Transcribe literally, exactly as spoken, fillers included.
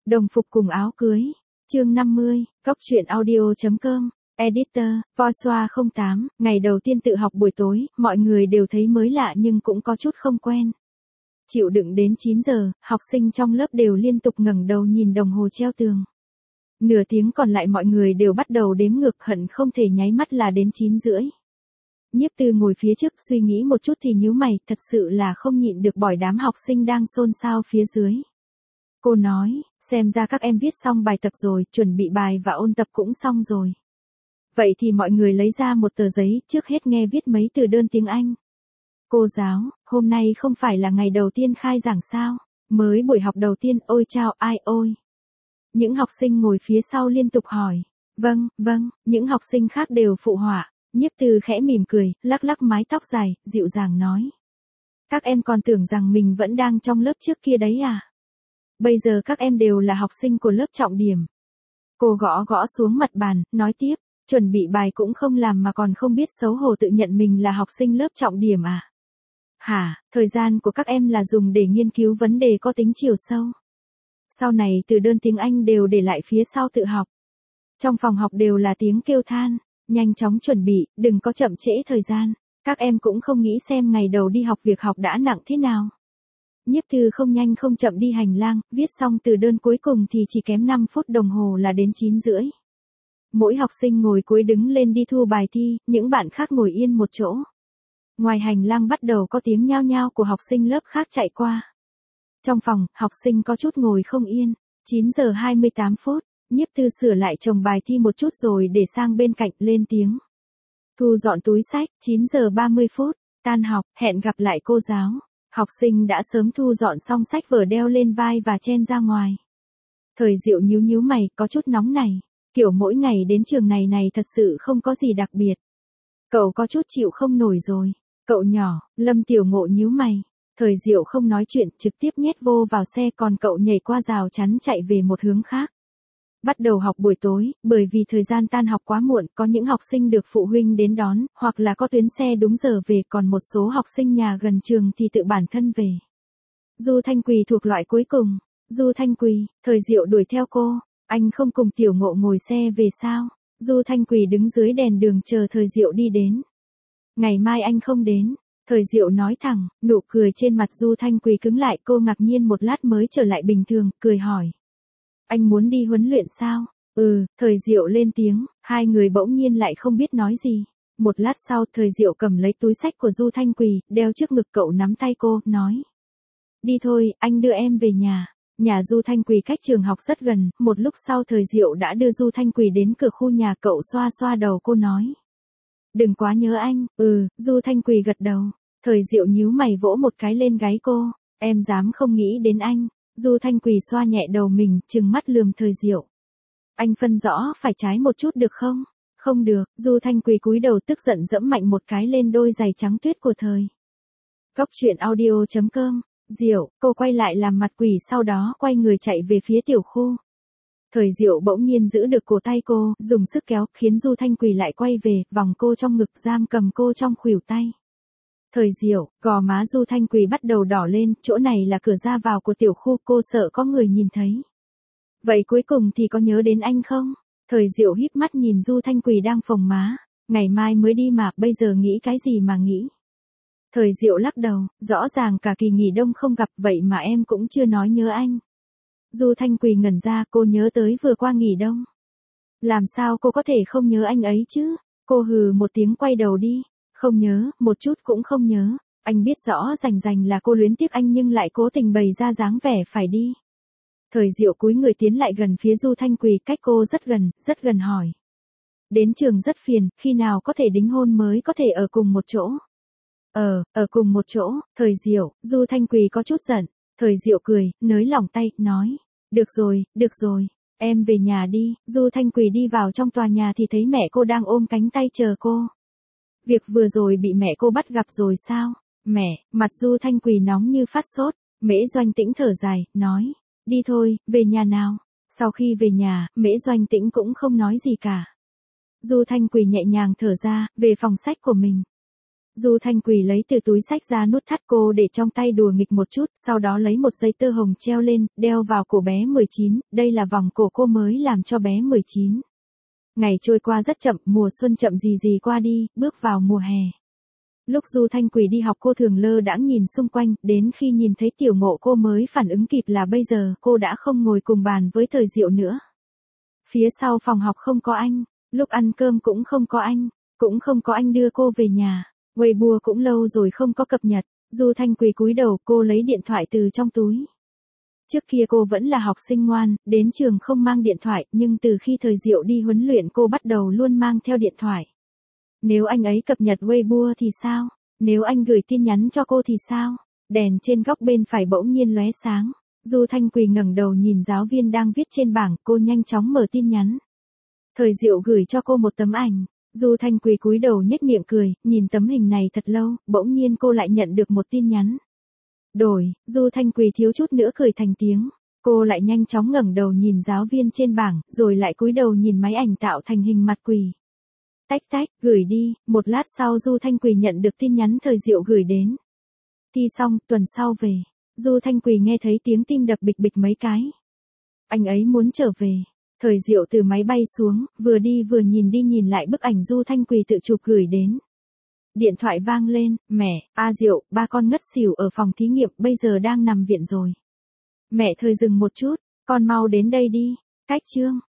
Đồng phục cùng áo cưới. Chương năm mươi, Cóc truyện audio chấm com. Editor, Voiceoa không tám, ngày đầu tiên tự học buổi tối, mọi người đều thấy mới lạ nhưng cũng có chút không quen. Chịu đựng đến chín giờ, học sinh trong lớp đều liên tục ngẩng đầu nhìn đồng hồ treo tường. Nửa tiếng còn lại mọi người đều bắt đầu đếm ngược, hận không thể nháy mắt là đến chín rưỡi. Nhiếp Từ ngồi phía trước suy nghĩ một chút thì nhíu mày, thật sự là không nhịn được bỏi đám học sinh đang xôn xao phía dưới. Cô nói, xem ra các em viết xong bài tập rồi, chuẩn bị bài và ôn tập cũng xong rồi. Vậy thì mọi người lấy ra một tờ giấy, trước hết nghe viết mấy từ đơn tiếng Anh. Cô giáo, hôm nay không phải là ngày đầu tiên khai giảng sao? Mới buổi học đầu tiên, ôi chao ai ôi. Những học sinh ngồi phía sau liên tục hỏi. Vâng, vâng, những học sinh khác đều phụ họa. Nhiếp Từ khẽ mỉm cười, lắc lắc mái tóc dài, dịu dàng nói. Các em còn tưởng rằng mình vẫn đang trong lớp trước kia đấy à? Bây giờ các em đều là học sinh của lớp trọng điểm. Cô gõ gõ xuống mặt bàn, nói tiếp, chuẩn bị bài cũng không làm mà còn không biết xấu hổ tự nhận mình là học sinh lớp trọng điểm à? Hả, thời gian của các em là dùng để nghiên cứu vấn đề có tính chiều sâu. Sau này từ đơn tiếng Anh đều để lại phía sau tự học. Trong phòng học đều là tiếng kêu than, nhanh chóng chuẩn bị, đừng có chậm trễ thời gian. Các em cũng không nghĩ xem ngày đầu đi học việc học đã nặng thế nào. Nhiếp Từ không nhanh không chậm đi hành lang, viết xong từ đơn cuối cùng thì chỉ kém năm phút đồng hồ là đến chín rưỡi. Mỗi học sinh ngồi cuối đứng lên đi thu bài thi, những bạn khác ngồi yên một chỗ. Ngoài hành lang bắt đầu có tiếng nhao nhao của học sinh lớp khác chạy qua. Trong phòng, học sinh có chút ngồi không yên. chín giờ hai mươi tám phút, Nhiếp Từ sửa lại chồng bài thi một chút rồi để sang bên cạnh lên tiếng. Thu dọn túi sách, chín giờ ba mươi phút, tan học, hẹn gặp lại cô giáo. Học sinh đã sớm thu dọn xong sách vở đeo lên vai và chen ra ngoài. Thời Diệu nhíu nhíu mày, có chút nóng này. Kiểu mỗi ngày đến trường này này thật sự không có gì đặc biệt. Cậu có chút chịu không nổi rồi. Cậu nhỏ, Lâm Tiểu Ngộ nhíu mày. Thời Diệu không nói chuyện, trực tiếp nhét vô vào xe, còn cậu nhảy qua rào chắn chạy về một hướng khác. Bắt đầu học buổi tối, bởi vì thời gian tan học quá muộn, có những học sinh được phụ huynh đến đón, hoặc là có tuyến xe đúng giờ về, còn một số học sinh nhà gần trường thì tự bản thân về. Du Thanh Quỳ thuộc loại cuối cùng. Du Thanh Quỳ, Thời Diệu đuổi theo cô. Anh không cùng Tiểu Ngộ ngồi xe về sao? Du Thanh Quỳ đứng dưới đèn đường chờ Thời Diệu đi đến. Ngày mai anh không đến. Thời Diệu nói thẳng, nụ cười trên mặt Du Thanh Quỳ cứng lại, cô ngạc nhiên một lát mới trở lại bình thường, cười hỏi. Anh muốn đi huấn luyện sao? Ừ, Thời Diệu lên tiếng, hai người bỗng nhiên lại không biết nói gì. Một lát sau, Thời Diệu cầm lấy túi sách của Du Thanh Quỳ, đeo trước ngực, cậu nắm tay cô, nói. Đi thôi, anh đưa em về nhà. Nhà Du Thanh Quỳ cách trường học rất gần, một lúc sau Thời Diệu đã đưa Du Thanh Quỳ đến cửa khu nhà, cậu xoa xoa đầu cô nói. Đừng quá nhớ anh. Ừ, Du Thanh Quỳ gật đầu. Thời Diệu nhíu mày vỗ một cái lên gáy cô. Em dám không nghĩ đến anh. Du Thanh Quỳ xoa nhẹ đầu mình, trừng mắt lườm Thời Diệu. Anh phân rõ phải trái một chút được không? Không được. Du Thanh Quỳ cúi đầu tức giận dẫm mạnh một cái lên đôi giày trắng tuyết của Thời. Cóc truyện audio chấm com. Diệu, cô quay lại làm mặt quỷ, sau đó quay người chạy về phía tiểu khu. Thời Diệu bỗng nhiên giữ được cổ tay cô, dùng sức kéo, khiến Du Thanh Quỳ lại quay về, vòng cô trong ngực, giam cầm cô trong khuỷu tay. Thời Diệu, gò má Du Thanh Quỳ bắt đầu đỏ lên, chỗ này là cửa ra vào của tiểu khu, cô sợ có người nhìn thấy. Vậy cuối cùng thì có nhớ đến anh không? Thời Diệu híp mắt nhìn Du Thanh Quỳ đang phồng má. Ngày mai mới đi mà, bây giờ nghĩ cái gì mà nghĩ? Thời Diệu lắc đầu, rõ ràng cả kỳ nghỉ đông không gặp, vậy mà em cũng chưa nói nhớ anh. Du Thanh Quỳ ngẩn ra, cô nhớ tới vừa qua nghỉ đông. Làm sao cô có thể không nhớ anh ấy chứ? Cô hừ một tiếng quay đầu đi. Không nhớ, một chút cũng không nhớ. Anh biết rõ rành rành là cô luyến tiếc anh nhưng lại cố tình bày ra dáng vẻ phải đi. Thời Diệu cúi người tiến lại gần phía Du Thanh Quỳ, cách cô rất gần, rất gần hỏi. Đến trường rất phiền, khi nào có thể đính hôn mới có thể ở cùng một chỗ? Ờ, ở cùng một chỗ. Thời Diệu, Du Thanh Quỳ có chút giận. Thời Diệu cười, nới lỏng tay, nói. Được rồi, được rồi, em về nhà đi. Du Thanh Quỳ đi vào trong tòa nhà thì thấy mẹ cô đang ôm cánh tay chờ cô. Việc vừa rồi bị mẹ cô bắt gặp rồi sao? Mẹ, mặt Du Thanh Quỳ nóng như phát sốt. Mễ Doanh Tĩnh thở dài, nói. Đi thôi, về nhà nào. Sau khi về nhà, Mễ Doanh Tĩnh cũng không nói gì cả. Du Thanh Quỳ nhẹ nhàng thở ra, về phòng sách của mình. Du Thanh Quỳ lấy từ túi xách ra nút thắt cô để trong tay đùa nghịch một chút, sau đó lấy một dây tơ hồng treo lên, đeo vào cổ bé mười chín, đây là vòng cổ cô mới làm cho bé mười chín. Ngày trôi qua rất chậm, mùa xuân chậm gì gì qua đi, bước vào mùa hè. Lúc Du Thanh Quỳ đi học cô thường lơ đãng nhìn xung quanh, đến khi nhìn thấy Tiểu Ngộ cô mới phản ứng kịp là bây giờ cô đã không ngồi cùng bàn với Thời Diệu nữa. Phía sau phòng học không có anh, lúc ăn cơm cũng không có anh, cũng không có anh đưa cô về nhà. Weibo cũng lâu rồi không có cập nhật, Du Thanh Quỳ cúi đầu cô lấy điện thoại từ trong túi. Trước kia cô vẫn là học sinh ngoan, đến trường không mang điện thoại, nhưng từ khi Thời Diệu đi huấn luyện cô bắt đầu luôn mang theo điện thoại. Nếu anh ấy cập nhật Weibo thì sao? Nếu anh gửi tin nhắn cho cô thì sao? Đèn trên góc bên phải bỗng nhiên lóe sáng. Du Thanh Quỳ ngẩng đầu nhìn giáo viên đang viết trên bảng, cô nhanh chóng mở tin nhắn. Thời Diệu gửi cho cô một tấm ảnh. Du Thanh Quỳ cúi đầu nhếch miệng cười, nhìn tấm hình này thật lâu, bỗng nhiên cô lại nhận được một tin nhắn. Đổi, Du Thanh Quỳ thiếu chút nữa cười thành tiếng. Cô lại nhanh chóng ngẩng đầu nhìn giáo viên trên bảng, rồi lại cúi đầu nhìn máy ảnh tạo thành hình mặt quỳ. Tách tách, gửi đi, một lát sau Du Thanh Quỳ nhận được tin nhắn Thời Diệu gửi đến. Thi xong, tuần sau về. Du Thanh Quỳ nghe thấy tiếng tim đập bịch bịch mấy cái. Anh ấy muốn trở về. Thời Diệu từ máy bay xuống, vừa đi vừa nhìn đi nhìn lại bức ảnh Du Thanh Quỳ tự chụp gửi đến. Điện thoại vang lên, mẹ, a Diệu, ba con ngất xỉu ở phòng thí nghiệm, bây giờ đang nằm viện rồi. Mẹ Thời dừng một chút, con mau đến đây đi, cách chương.